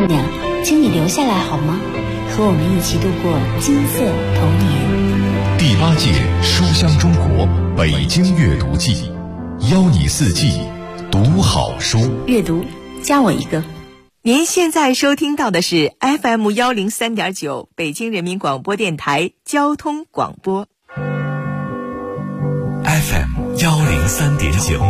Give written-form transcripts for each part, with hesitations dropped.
姑娘，请你留下来好吗？和我们一起度过金色童年。 第8届书香中国北京阅读季，邀你四季读好书。 阅读，加我一个。 您现在收听到的是 FM103.9 北京人民广播电台交通广播。 FM103.9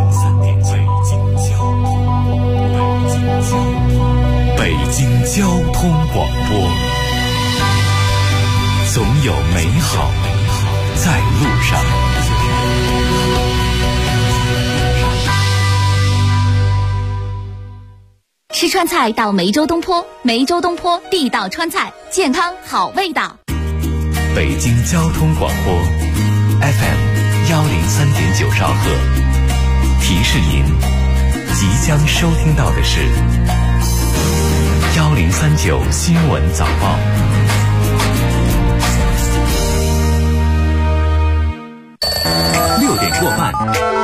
北京交通广播，总有美好在路上。 吃川菜到梅州东坡，梅州东坡地道川菜，健康好味道。 北京交通广播 FM103.9 兆赫，提示您即将收听到的是1039新闻早报。6点过半，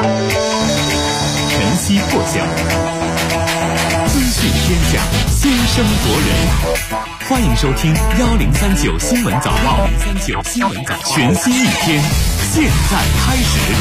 晨曦破晓，资讯天下，先声夺人。欢迎收听1039新闻早报，1039新闻早报，全新一天，现在开始。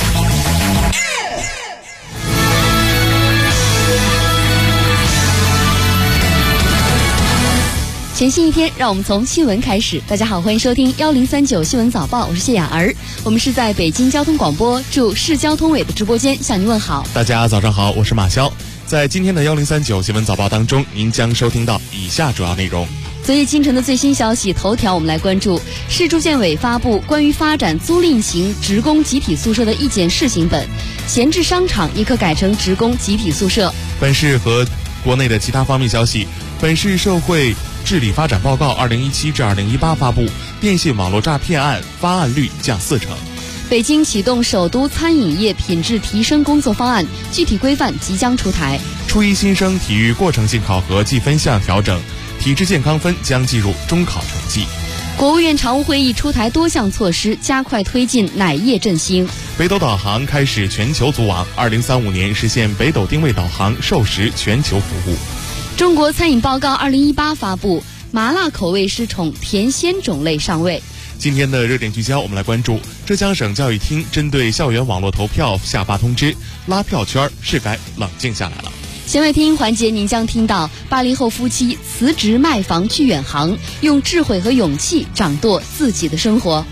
全新一天，让我们从新闻开始。大家好，欢迎收听1039新闻早报，我是谢雅儿。我们是在北京交通广播驻市交通委的直播间向您问好。 大家早上好，我是马潇。在今天的1039新闻早报当中，您将收听到以下主要内容。 昨夜清晨的最新消息头条，我们来关注市住建委发布关于发展租赁型职工集体宿舍的意见试行本，闲置商场也可改成职工集体宿舍。 本市和国内的其他方面消息，本市社会治理发展报告2017至2018发布，电信网络诈骗案发案率降40%。 北京启动首都餐饮业品质提升工作方案，具体规范即将出台。 初一新生体育过程性考核计分项调整，体质健康分将计入中考成绩。 国务院常务会议出台多项措施，加快推进奶业振兴。 北斗导航开始全球组网，2035年实现北斗定位导航授时全球服务。 中国餐饮报告2018发布，麻辣口味失宠，甜鲜种类上位。 今天的热点聚焦，我们来关注浙江省教育厅针对校园网络投票下发通知，拉票圈是该冷静下来了。 弦外听环节，您将听到80后夫妻辞职卖房去远航，用智慧和勇气掌舵自己的生活。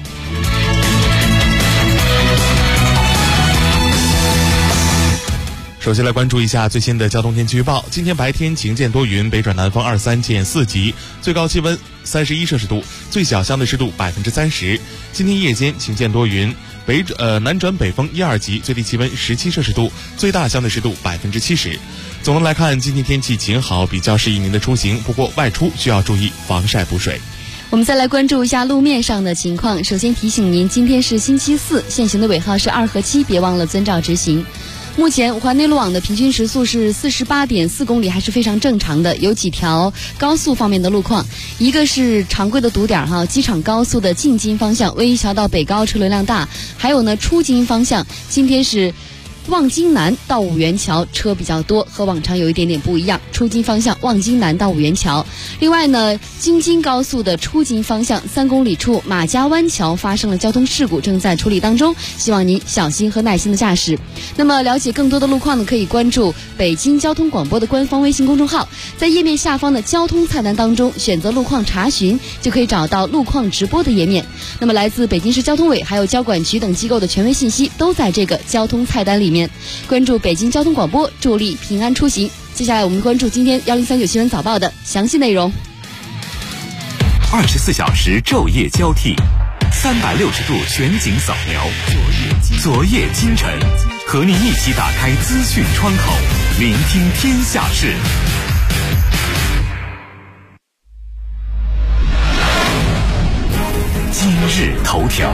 首先来关注一下最新的交通天气预报。今天白天晴见多云，北转南风23减4级，最高气温31摄氏度，最小相对湿度30%。今天夜间晴见多云，南转北风1、2级，最低气温17摄氏度，最大相对湿度70%。总的来看，今天天气晴好，比较适宜您的出行，不过外出需要注意防晒补水。 我们再来关注一下路面上的情况。首先提醒您，今天是星期四，限行的尾号是2和7，别忘了遵照执行。目前环内陆网的平均时速是48.4公里，还是非常正常的。有几条高速方面的路况，一个是常规的堵点机场高速的进京方向，魏一桥到北高车流量大，还有呢出京方向，今天是望京南到五元桥车比较多，和往常有一点点不一样。出京方向望京南到五元桥。另外呢，京津高速的出京方向3公里处马家湾桥发生了交通事故，正在处理当中，希望您小心和耐心的驾驶。那么了解更多的路况呢，可以关注北京交通广播的官方微信公众号，在页面下方的交通菜单当中选择路况查询，就可以找到路况直播的页面。那么来自北京市交通委还有交管局等机构的权威信息都在这个交通菜单里面。关注北京交通广播，助力平安出行。接下来我们关注今天1039新闻早报的详细内容。 24小时昼夜交替，360度全景扫描，昨夜今晨，和您一起打开资讯窗口，聆听天下事。今日头条。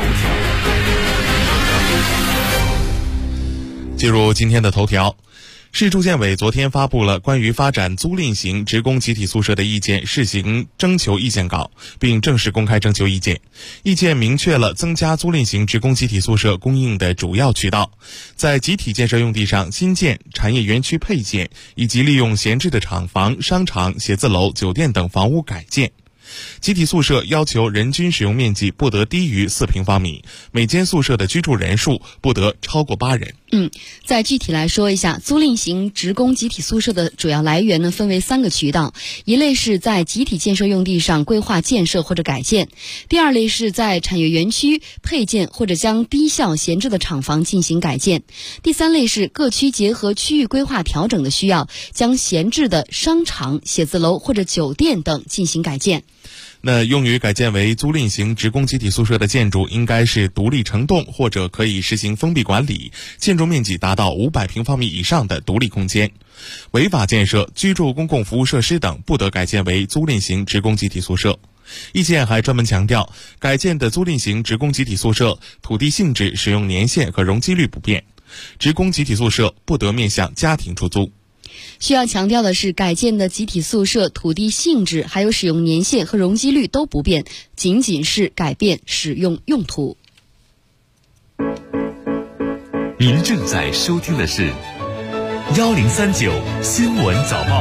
进入今天的头条。 市住建委昨天发布了关于发展租赁型职工集体宿舍的意见试行征求意见稿，并正式公开征求意见。意见明确了增加租赁型职工集体宿舍供应的主要渠道，在集体建设用地上新建、产业园区配建以及利用闲置的厂房、商场、写字楼、酒店等房屋改建。集体宿舍要求人均使用面积不得低于4平方米，每间宿舍的居住人数不得超过8人。 再具体来说一下，租赁型职工集体宿舍的主要来源呢，分为3个渠道。一类是在集体建设用地上规划建设或者改建，第二类是在产业园区配建或者将低效闲置的厂房进行改建，第三类是各区结合区域规划调整的需要，将闲置的商场、写字楼或者酒店等进行改建。 那用于改建为租赁型职工集体宿舍的建筑应该是独立成栋或者可以实行封闭管理，建筑面积达到500平方米以上的独立空间。违法建设、居住公共服务设施等不得改建为租赁型职工集体宿舍。意见还专门强调，改建的租赁型职工集体宿舍土地性质、使用年限和容积率不变，职工集体宿舍不得面向家庭出租。 需要强调的是，改建的集体宿舍土地性质还有使用年限和容积率都不变，仅仅是改变使用用途。 您正在收听的是1039新闻早报。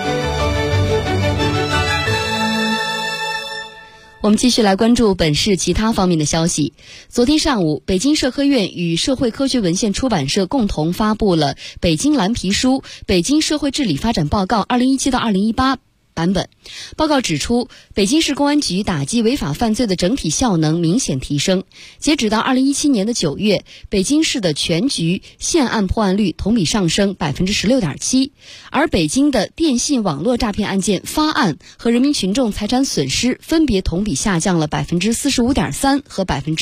我们继续来关注本市其他方面的消息。昨天上午，北京社科院与社会科学文献出版社共同发布了《北京蓝皮书：北京社会治理发展报告2017到2018》版本。报告指出，北京市公安局打击违法犯罪的整体效能明显提升。截止到2017年的9月，北京市的全局现案破案率同比上升 16.7%， 而北京的电信网络诈骗案件发案和人民群众财产损失分别同比下降了 45.3% 和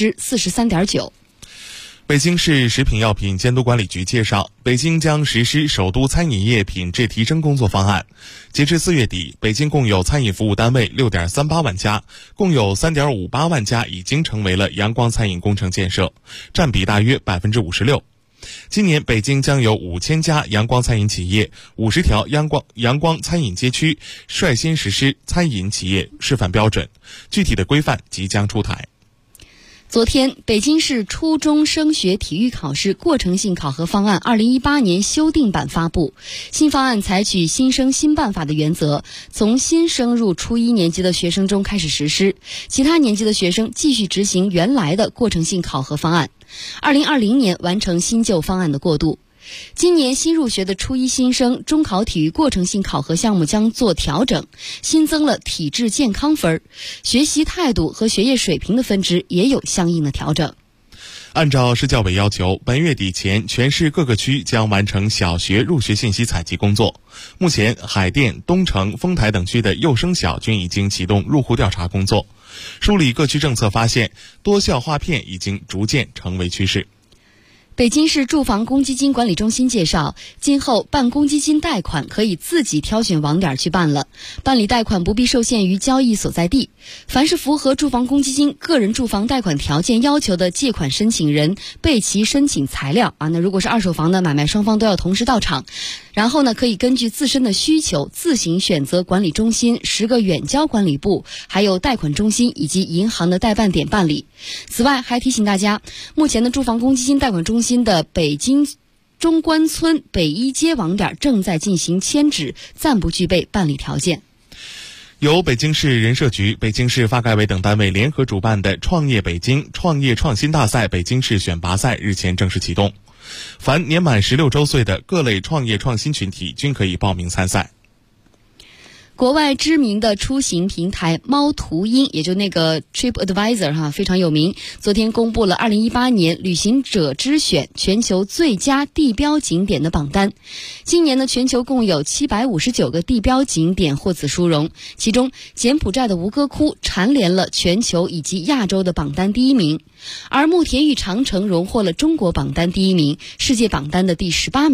43.9%。 北京市食品药品监督管理局介绍，北京将实施首都餐饮业品质提升工作方案。截至4月底，北京共有餐饮服务单位 6.38 万家，共有 3.58 万家已经成为了阳光餐饮工程建设，占比大约 56%。今年北京将有5000家阳光餐饮企业、50条阳光餐饮街区率先实施餐饮企业示范标准，具体的规范即将出台。 昨天，北京市初中升学体育考试过程性考核方案2018年修订版发布。新方案采取新生新办法的原则，从新升入初1年级的学生中开始实施，其他年级的学生继续执行原来的过程性考核方案。2020年完成新旧方案的过渡。今年新入学的初1新生中考体育过程性考核项目将做调整，新增了体质健康分，学习态度和学业水平的分值也有相应的调整。 按照市教委要求，本月底前全市各个区将完成小学入学信息采集工作。目前，海淀、东城、丰台等区的幼升小均已经启动入户调查工作。梳理各区政策发现，多校划片已经逐渐成为趋势。 北京市住房公积金管理中心介绍，今后办公积金贷款可以自己挑选网点去办了，办理贷款不必受限于交易所在地。凡是符合住房公积金个人住房贷款条件要求的借款申请人备齐申请材料那如果是二手房的买卖双方都要同时到场，然后呢可以根据自身的需求自行选择管理中心、10个远郊管理部，还有贷款中心以及银行的代办点办理。此外还提醒大家，目前的住房公积金贷款中心的北京中关村北一街网点正在进行迁址，暂不具备办理条件。 由北京市人社局、北京市发改委等单位联合主办的创业北京创业创新大赛北京市选拔赛日前正式启动，凡年满16周岁的各类创业创新群体均可以报名参赛。 国外知名的出行平台猫途鹰，也就那个 TripAdvisor 非常有名，昨天公布了2018年旅行者之选全球最佳地标景点的榜单。今年呢，全球共有759个地标景点获此殊荣，其中柬埔寨的吴哥窟蝉联了全球以及亚洲的榜单第1名，而慕田峪长城荣获了中国榜单第1名，世界榜单的第18名。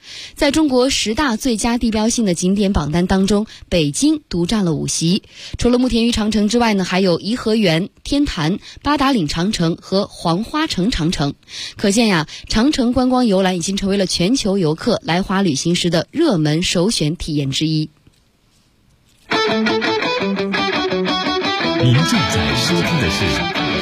在中国10大最佳地标性的景点榜单当中，北京独占了5席。除了慕田峪长城之外呢，还有颐和园、天坛、八达岭长城和黄花城长城。可见呀，长城观光游览已经成为了全球游客来华旅行时的热门首选体验之一。 您正在收听的是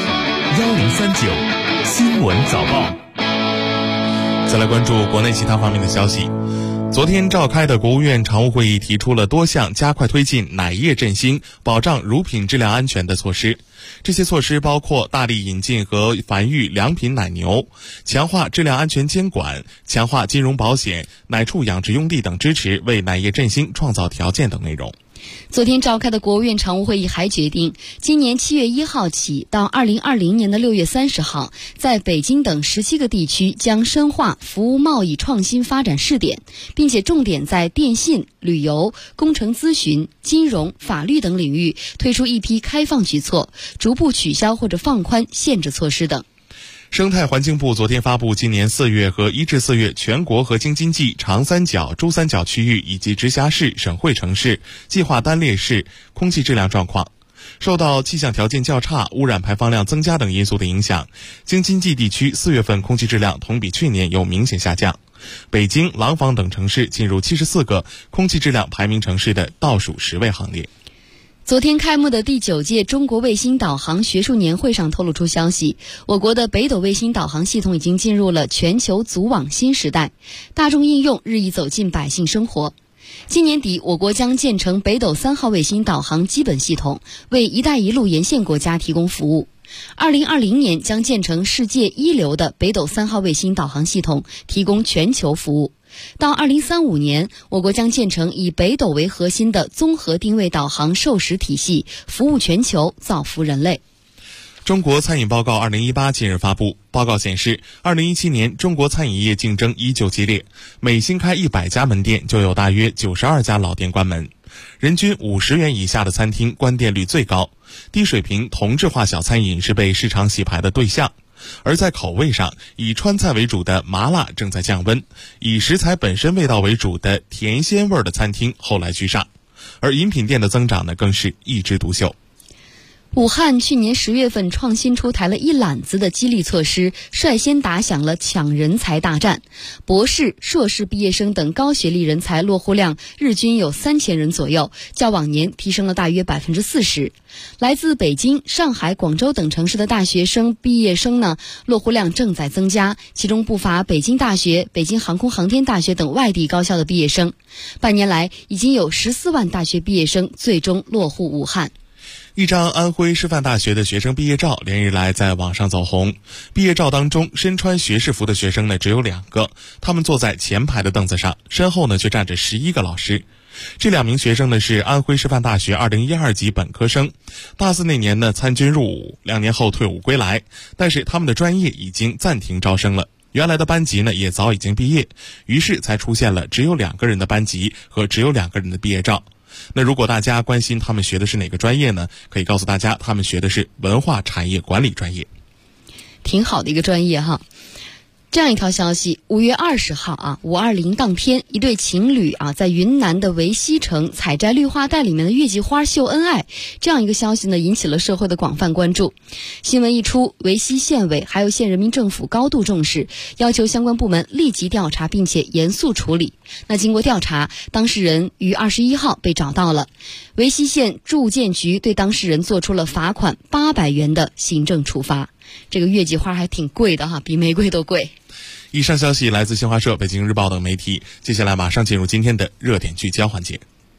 1039新闻早报。 再来关注国内其他方面的消息。昨天召开的国务院常务会议提出了多项加快推进奶业振兴、保障乳品质量安全的措施。这些措施包括大力引进和繁育良品奶牛，强化质量安全监管，强化金融保险、奶畜养殖用地等支持，为奶业振兴创造条件等内容。 昨天召开的国务院常务会议还决定，今年7月1号起到2020年的6月30号，在北京等17个地区将深化服务贸易创新发展试点，并且重点在电信、旅游、工程咨询、金融、法律等领域推出一批开放举措，逐步取消或者放宽限制措施等。 生态环境部昨天发布今年4月和1至4月全国核心经济长三角、珠三角区域以及直辖市、省会城市、计划单列市空气质量状况。受到气象条件较差、污染排放量增加等因素的影响，京津冀地区4月份空气质量同比去年有明显下降。北京、廊坊等城市进入74个空气质量排名城市的倒数10位行列。 昨天开幕的第9届中国卫星导航学术年会上透露出消息，我国的北斗卫星导航系统已经进入了全球组网新时代，大众应用日益走进百姓生活。今年底，我国将建成北斗3号卫星导航基本系统，为“一带一路”沿线国家提供服务。2020年将建成世界一流的北斗3号卫星导航系统，提供全球服务。到2035年，我国将建成以北斗为核心的综合定位导航授时体系，服务全球，造福人类。 中国餐饮报告2018近日发布，报告显示，2017年中国餐饮业竞争依旧激烈，每新开100家门店就有大约92家老店关门，人均50元以下的餐厅关店率最高，低水平同质化小餐饮是被市场洗牌的对象。而在口味上，以川菜为主的麻辣正在降温，以食材本身味道为主的甜鲜味的餐厅后来居上，而饮品店的增长呢更是一枝独秀。 武汉去年10月份创新出台了一揽子的激励措施，率先打响了抢人才大战。博士、硕士毕业生等高学历人才落户量日均有3000人左右，较往年提升了大约40%。来自北京、上海、广州等城市的大学生毕业生呢，落户量正在增加，其中不乏北京大学、北京航空航天大学等外地高校的毕业生。半年来，已经有14万大学毕业生最终落户武汉。 一张安徽师范大学的学生毕业照连日来在网上走红。毕业照当中，身穿学士服的学生呢只有2个，他们坐在前排的凳子上，身后呢却站着11个老师。这2名学生呢是安徽师范大学2012级本科生，大4那年呢参军入伍，2年后退伍归来，但是他们的专业已经暂停招生了。原来的班级呢也早已经毕业，于是才出现了只有2个人的班级和只有2个人的毕业照。那如果大家关心他们学的是哪个专业呢，可以告诉大家他们学的是文化产业管理专业。 挺好的一个专业哈。这样一条消息，5月20号520当天，一对情侣在云南的维西城采摘绿化带里面的月季花秀恩爱，这样一个消息呢引起了社会的广泛关注。新闻一出，维西县委还有县人民政府高度重视，要求相关部门立即调查并且严肃处理。那经过调查，当事人于21号被找到了，维西县住建局对当事人做出了罚款800元的行政处罚。这个月季花还挺贵的哈，比玫瑰都贵。 以上消息来自新华社、北京日报等媒体。接下来马上进入今天的热点聚焦环节，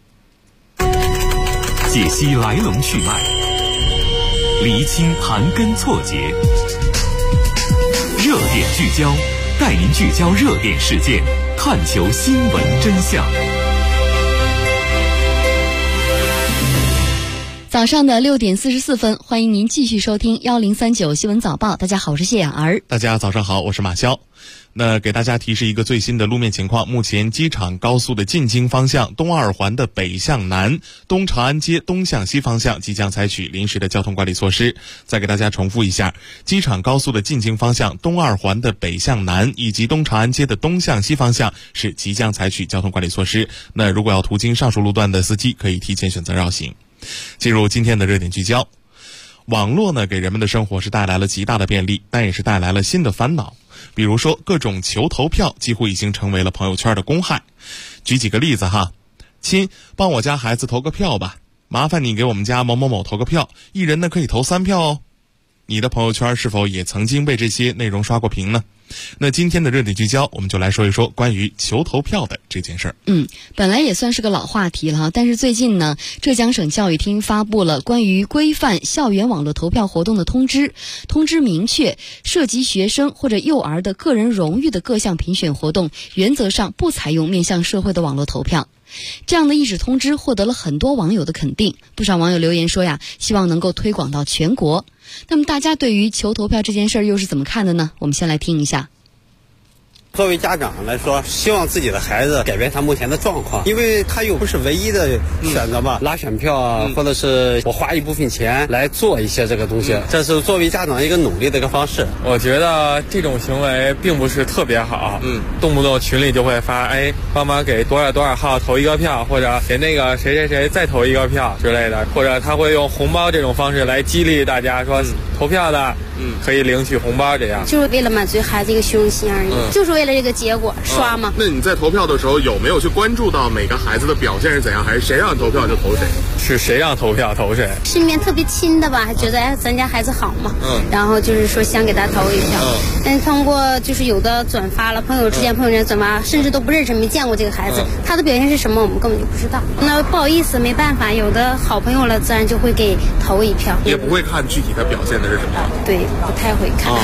解析来龙去脉，厘清盘根错节。热点聚焦，带您聚焦热点事件，探求新闻真相。 早上的6点44分，欢迎您继续收听1039新闻早报。大家好，我是谢雅儿。 大家早上好，我是马潇。那给大家提示一个最新的路面情况，目前机场高速的进京方向东二环的北向南、东长安街东向西方向即将采取临时的交通管理措施。再给大家重复一下，机场高速的进京方向东二环的北向南以及东长安街的东向西方向是即将采取交通管理措施。那如果要途经上述路段的司机可以提前选择绕行。进入今天的热点聚焦，网络呢给人们的生活是带来了极大的便利，但也是带来了新的烦恼。比如说各种求投票几乎已经成为了朋友圈的公害。举几个例子哈，亲，帮我家孩子投个票吧，麻烦你给我们家某某某投个票，一人呢可以投3票哦。你的朋友圈是否也曾经被这些内容刷过屏呢？那今天的热点聚焦，我们就来说一说关于求投票的这件事儿。 本来也算是个老话题了哈，但是最近呢，浙江省教育厅发布了关于规范校园网络投票活动的通知。通知明确，涉及学生或者幼儿的个人荣誉的各项评选活动，原则上不采用面向社会的网络投票。这样的一纸通知获得了很多网友的肯定，不少网友留言说呀，希望能够推广到全国。那么大家对于求投票这件事儿又是怎么看的呢？我们先来听一下。 作为家长来说，希望自己的孩子改变他目前的状况，因为他又不是唯一的选择嘛，拉选票啊，或者是我花一部分钱来做一些这个东西，这是作为家长一个努力的一个方式。 我觉得这种行为并不是特别好，动不动群里就会发，帮忙给多少多少号投一个票，或者给那个谁谁谁再投一个票之类的，或者他会用红包这种方式来激励大家说，投票的可以领取红包，这样就是为了满足孩子一个虚荣心而已，就是为了这个结果刷嘛。 那你在投票的时候有没有去关注到每个孩子的表现是怎样，还是谁让投票就投谁？ 是谁让投票投谁？ 身边特别亲的吧，还觉得咱家孩子好嘛，然后就是说想给他投一票。通过就是有的转发了，朋友之间转发，甚至都不认识没见过这个孩子，他的表现是什么我们根本就不知道。那不好意思，没办法，有的好朋友了自然就会给投一票， 也不会看具体的表现的是什么。 对，不太会看。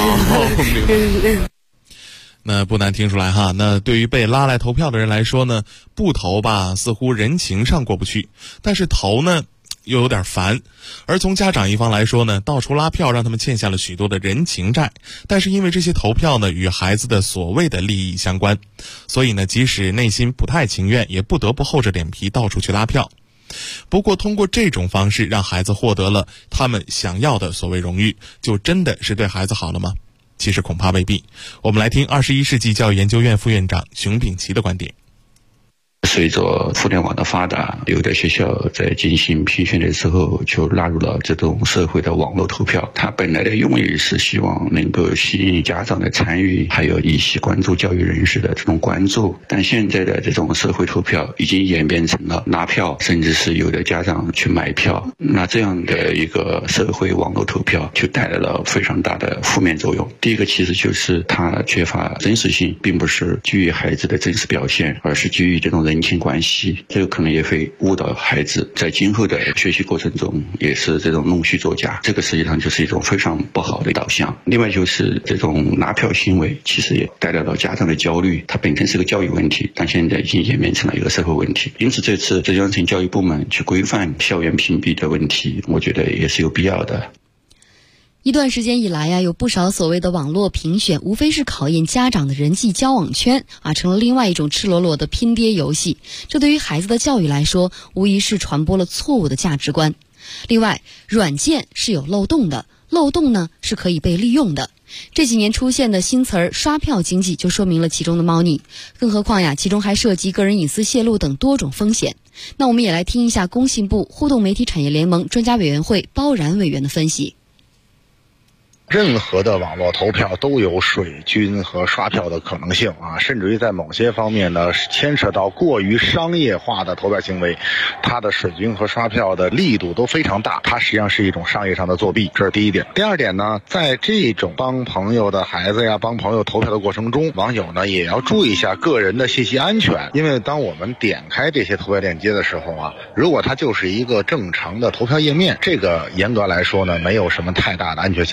那不难听出来哈，那对于被拉来投票的人来说呢，不投吧似乎人情上过不去，但是投呢又有点烦。而从家长一方来说呢，到处拉票让他们欠下了许多的人情债，但是因为这些投票呢与孩子的所谓的利益相关，所以呢即使内心不太情愿，也不得不厚着脸皮到处去拉票。不过通过这种方式让孩子获得了他们想要的所谓荣誉，就真的是对孩子好了吗？其实恐怕未必。我们来听21世纪教育研究院副院长熊秉琦的观点。 随着互联网的发达，有的学校在进行评选的时候就纳入了这种社会的网络投票。它本来的用意是希望能够吸引家长的参与，还有一些关注教育人士的这种关注。但现在的这种社会投票已经演变成了拉票，甚至是有的家长去买票。那这样的一个社会网络投票就带来了非常大的负面作用。第一个其实就是它缺乏真实性，并不是基于孩子的真实表现，而是基于这种人情关系，这个可能也会误导孩子在今后的学习过程中也是这种弄虚作假，这个实际上就是一种非常不好的导向。另外就是这种拉票行为其实也带来了家长的焦虑，它本身是个教育问题，但现在已经演变成了一个社会问题。因此这次浙江省教育部门去规范校园评比的问题，我觉得也是有必要的。 一段时间以来呀，有不少所谓的网络评选，无非是考验家长的人际交往圈啊，成了另外一种赤裸裸的拼爹游戏。这对于孩子的教育来说，无疑是传播了错误的价值观。另外，软件是有漏洞的，漏洞呢是可以被利用的。这几年出现的新词儿刷票经济就说明了其中的猫腻，更何况呀，其中还涉及个人隐私泄露等多种风险。那我们也来听一下工信部互动媒体产业联盟专家委员会包然委员的分析。 任何的网络投票都有水军和刷票的可能性啊，甚至于在某些方面呢，牵扯到过于商业化的投票行为，它的水军和刷票的力度都非常大，它实际上是一种商业上的作弊，这是第一点。第二点呢，在这种帮朋友的孩子呀、帮朋友投票的过程中，网友呢也要注意一下个人的信息安全，因为当我们点开这些投票链接的时候啊，如果它就是一个正常的投票页面，这个严格来说呢，没有什么太大的安全性的问题。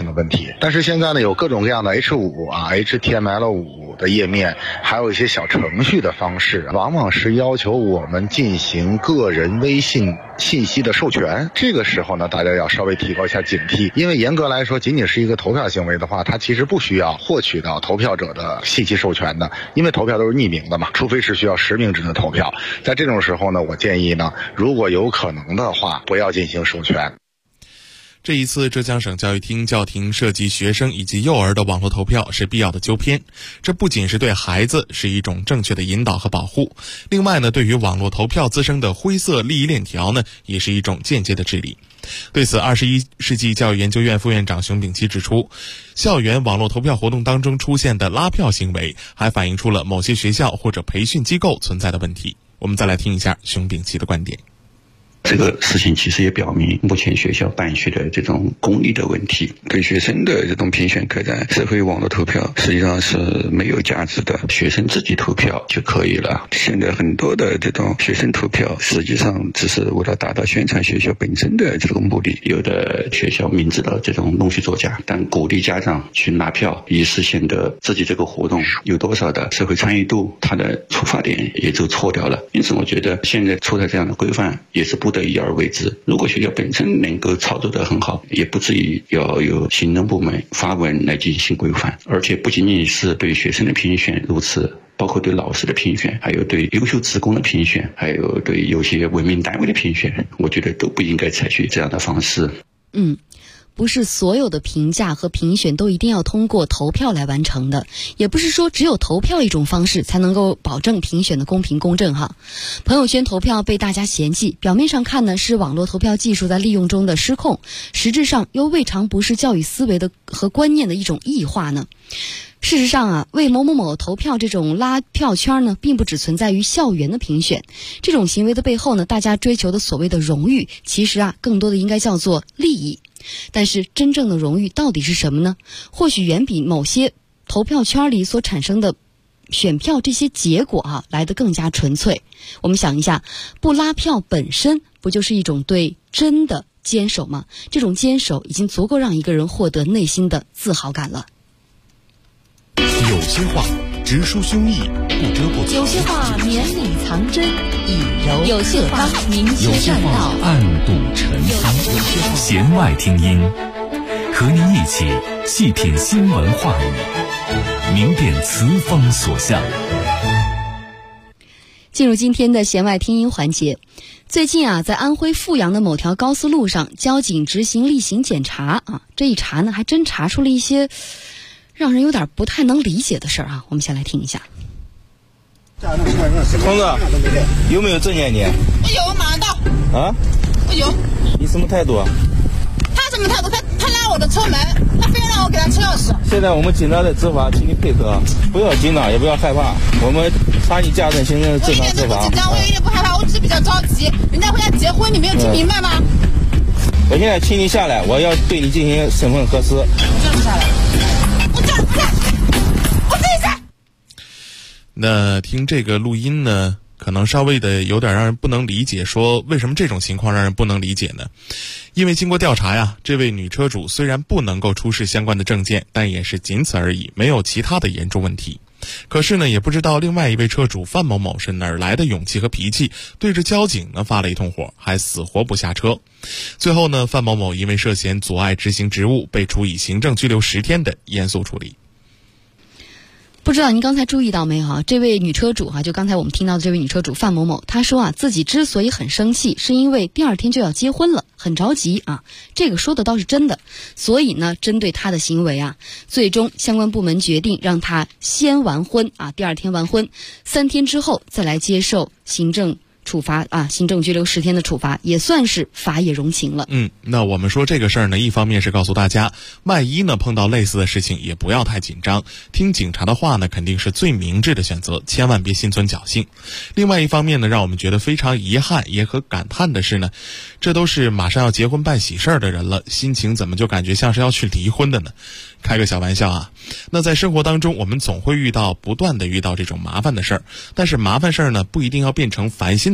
题。但是现在呢，有各种各样的 H5 啊、HTML5 的页面，还有一些小程序的方式，往往是要求我们进行个人微信信息的授权。这个时候呢，大家要稍微提高一下警惕，因为严格来说，仅仅是一个投票行为的话，它其实不需要获取到投票者的信息授权的，因为投票都是匿名的嘛，除非是需要实名制的投票。在这种时候呢，我建议呢，如果有可能的话，不要进行授权。 这一次浙江省教育厅叫停涉及学生以及幼儿的网络投票是必要的纠偏，这不仅是对孩子是一种正确的引导和保护，另外呢，对于网络投票滋生的灰色利益链条呢，也是一种间接的治理。对此，21世纪教育研究院副院长熊丙奇指出，校园网络投票活动当中出现的拉票行为，还反映出了某些学校或者培训机构存在的问题。我们再来听一下熊丙奇的观点。 这个事情其实也表明，目前学校办学的这种功利的问题，对学生的这种评选开展社会网络投票实际上是没有价值的，学生自己投票就可以了。现在很多的这种学生投票实际上只是为了达到宣传学校本身的这个目的，有的学校明知道这种弄虚作假，但鼓励家长去拿票，以实现的自己这个活动有多少的社会参与度，它的出发点也就错掉了。因此我觉得现在出的这样的规范也是不得已而为之，如果学校本身能够操作得很好，也不至于要有行政部门发文来进行规范。而且不仅仅是对学生的评选如此，包括对老师的评选，还有对优秀职工的评选，还有对有些文明单位的评选，我觉得都不应该采取这样的方式。 不是所有的评价和评选都一定要通过投票来完成的，也不是说只有投票一种方式才能够保证评选的公平公正哈。朋友圈投票被大家嫌弃，表面上看呢是网络投票技术在利用中的失控，实质上又未尝不是教育思维的和观念的一种异化呢。事实上啊，为某某某投票这种拉票圈呢，并不只存在于校园的评选，这种行为的背后呢，大家追求的所谓的荣誉，其实啊，更多的应该叫做利益。但是真正的荣誉到底是什么呢？或许远比某些投票圈里所产生的选票这些结果来得更加纯粹。我们想一下，不拉票本身不就是一种对真的坚守吗？这种坚守已经足够让一个人获得内心的自豪感了。 有些话直抒胸臆，不遮不藏； 有些话绵里藏针，以柔有些话明有些确话暗度陈仓。 弦外听音，和您一起细品新闻话语，明辨词风所向。 进入今天的弦外听音环节。最近啊，在安徽阜阳的某条高速路上，交警执行例行检查这一查呢，还真查出了一些让人有点不太能理解的事儿我们先来听一下。 同志，有没有证件你？ 我有，马上到。我有。 你什么态度？ 他什么态度？他拉我的车门，他非要让我给他车钥匙。 现在我们警察在执法，请你配合，不要紧张，也不要害怕，我们查你驾证行政正常执法。 我一点都不紧张，我也一点不害怕，我只是比较着急。人家回家结婚，你没有听明白吗？ 我现在请你下来，我要对你进行身份核实。 叫你下来。我叫你不下，我自己下。 那听这个录音呢，可能稍微的有点让人不能理解，说为什么这种情况让人不能理解呢？因为经过调查呀，这位女车主虽然不能够出示相关的证件，但也是仅此而已，没有其他的严重问题。可是呢，也不知道另外一位车主范某某是哪儿来的勇气和脾气，对着交警呢发了一通火，还死活不下车。最后呢，范某某因为涉嫌阻碍执行职务，被处以行政拘留10天的严肃处理。 不知道您刚才注意到没有这位女车主就刚才我们听到的这位女车主范某某，她说自己之所以很生气，是因为第二天就要结婚了，很着急这个说的倒是真的。所以呢，针对她的行为最终相关部门决定让她先完婚第二天完婚，3天之后再来接受行政处罚行政拘留10天的处罚，也算是法也容情了。 那我们说这个事儿呢，一方面是告诉大家，万一呢碰到类似的事情，也不要太紧张，听警察的话呢，肯定是最明智的选择，千万别心存侥幸。另外一方面呢，让我们觉得非常遗憾也和感叹的是呢，这都是马上要结婚办喜事儿的人了，心情怎么就感觉像是要去离婚的呢？开个小玩笑那在生活当中，我们总会不断的遇到这种麻烦的事儿，但是麻烦事儿呢，不一定要变成烦心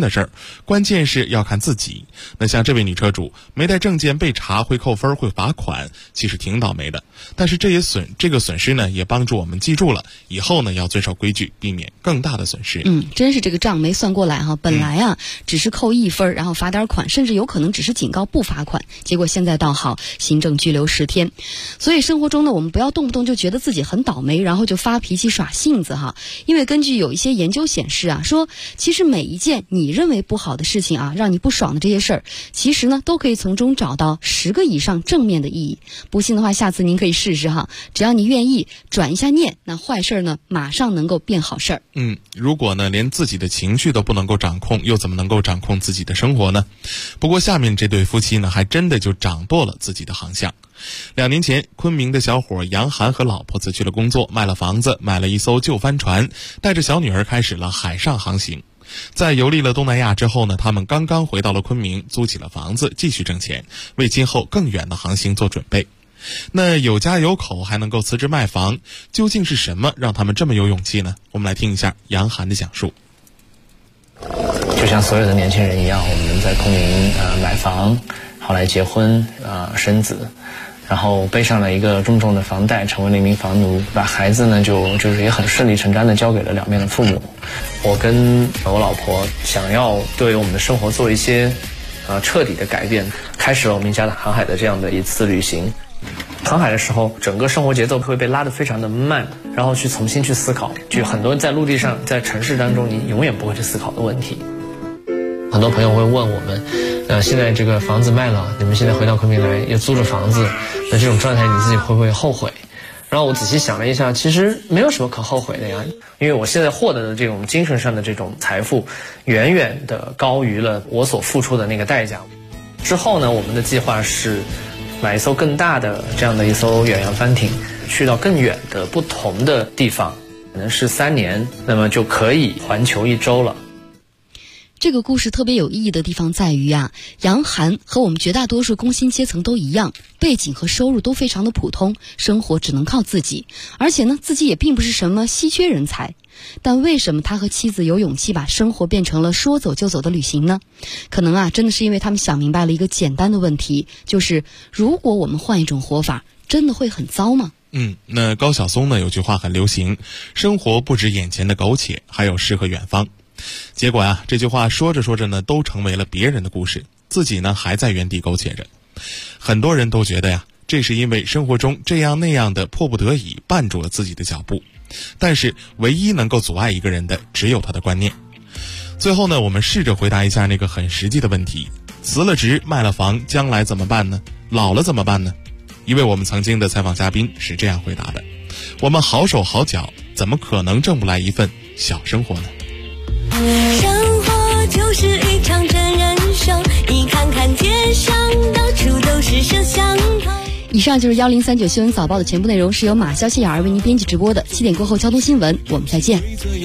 的事儿，关键是要看自己。那像这位女车主没带证件被查会扣分会罚款，其实挺倒霉的。但是这个损失呢，也帮助我们记住了以后呢要遵守规矩，避免更大的损失。 真是这个账没算过来哈。本来只是扣1分，然后罚点款，甚至有可能只是警告不罚款，结果现在倒好，行政拘留10天。所以生活中呢，我们不要动不动就觉得自己很倒霉，然后就发脾气耍性子哈。因为根据有一些研究显示说其实每一件你认为不好的事情让你不爽的这些事儿，其实呢都可以从中找到10个以上正面的意义。不信的话，下次您可以试试哈。只要你愿意转一下念，那坏事呢马上能够变好事儿。 如果呢连自己的情绪都不能够掌控，又怎么能够掌控自己的生活呢？不过下面这对夫妻呢还真的就掌舵了自己的航向。2年前，昆明的小伙杨涵和老婆辞去了工作，卖了房子，买了一艘旧帆船，带着小女儿开始了海上航行。在游历了东南亚之后呢，他们刚刚回到了昆明，租起了房子，继续挣钱，为今后更远的航行做准备。那有家有口还能够辞职卖房，究竟是什么让他们这么有勇气呢？我们来听一下杨涵的讲述。 就像所有的年轻人一样，我们在昆明买房，后来结婚生子，然后背上了一个重重的房贷，成为了一名房奴，把孩子呢就是也很顺理成章的交给了两边的父母。我跟我老婆想要对我们的生活做一些彻底的改变，开始了我们一家的航海的这样的一次旅行。航海的时候，整个生活节奏会被拉得非常的慢，然后去重新去思考，就很多在陆地上在城市当中你永远不会去思考的问题。很多朋友会问我们现在这个房子卖了，你们现在回到昆明来又租了房子，那这种状态你自己会不会后悔？然后我仔细想了一下，其实没有什么可后悔的呀，因为我现在获得的这种精神上的这种财富远远的高于了我所付出的那个代价。之后呢，我们的计划是买一艘更大的这样的一艘远洋帆艇，去到更远的不同的地方，可能是3年，那么就可以环球1周了。 这个故事特别有意义的地方在于杨涵和我们绝大多数工薪阶层都一样，背景和收入都非常的普通，生活只能靠自己，而且呢自己也并不是什么稀缺人才。但为什么他和妻子有勇气把生活变成了说走就走的旅行呢？可能真的是因为他们想明白了一个简单的问题，就是如果我们换一种活法，真的会很糟吗？ 那高晓松呢有句话很流行，生活不止眼前的苟且，还有诗和远方。结果这句话说着说着呢都成为了别人的故事，自己呢还在原地苟且着。很多人都觉得这是因为生活中这样那样的迫不得已绊住了自己的脚步，但是唯一能够阻碍一个人的只有他的观念。最后呢，我们试着回答一下那个很实际的问题，辞了职卖了房，将来怎么办呢？老了怎么办呢？一位我们曾经的采访嘉宾是这样回答的：我们好手好脚，怎么可能挣不来一份小生活呢？ 生活就是一场真人秀，你看看街上到处都是摄像头。 以上就是1039新闻早报的全部内容，是由马潇、谢雅儿为您编辑直播的。7点过后交通新闻，我们再见。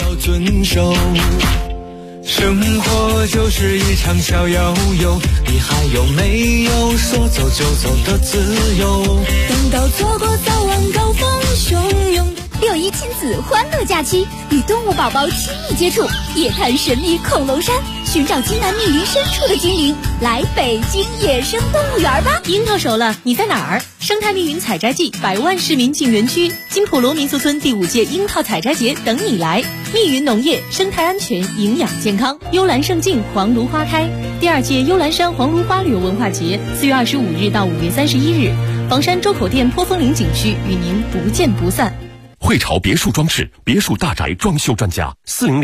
生活就是一场小摇游，你还有没有说走就走的自由？ 等到错过早晚高峰汹涌，6·1亲子欢乐假期，与动物宝宝亲密接触，夜探神秘恐龙山，寻找津南密林深处的精灵，来北京野生动物园吧！ 樱桃熟了，你在哪儿？生态密云采摘季，100万市民进园区，金普罗民俗村第5届樱桃采摘节等你来。密云农业，生态安全，营养健康，幽兰胜境，黄芦花开。第2届幽兰山黄芦花旅游文化节，4月25日到5月31日，房山周口店坡峰岭景区与您不见不散。 汇潮别墅装饰，别墅大宅装修专家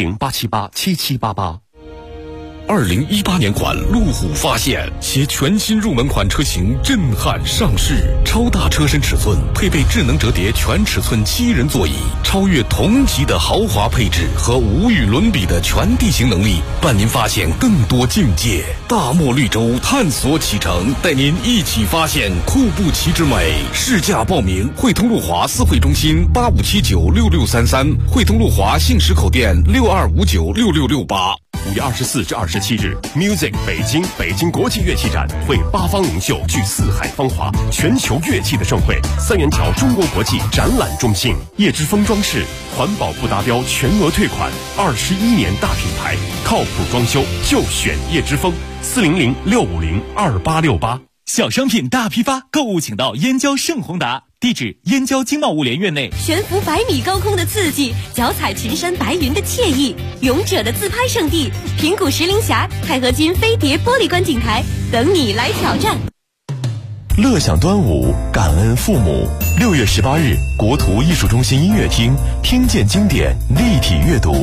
，400-878-7788。2018年款路虎发现，携全新入门款车型震撼上市，超大车身尺寸，配备智能折叠全尺寸7人座椅，超越同级的豪华配置和无与伦比的全地形能力，伴您发现更多境界。大漠绿洲探索启程，带您一起发现库布齐之美。试驾报名，汇通路华4会中心85796633，汇通路华信实口店62596668。 5月24至27日 ，Music 北京国际乐器展会8方名秀聚四海芳华，全球乐器的盛会。三元桥中国国际展览中心，叶之峰装饰，环保不达标全额退款，21年大品牌，靠谱装修就选叶之峰，400-650-2868。 小商品大批发，购物请到燕郊盛宏达，地址燕郊经贸物联院内。 悬浮100米高空的刺激，脚踩群山白云的惬意，勇者的自拍圣地，平谷石林峡钛合金飞碟玻璃观景台，等你来挑战。 乐享端午，感恩父母。6月18日，国图艺术中心音乐厅，听见经典，立体阅读。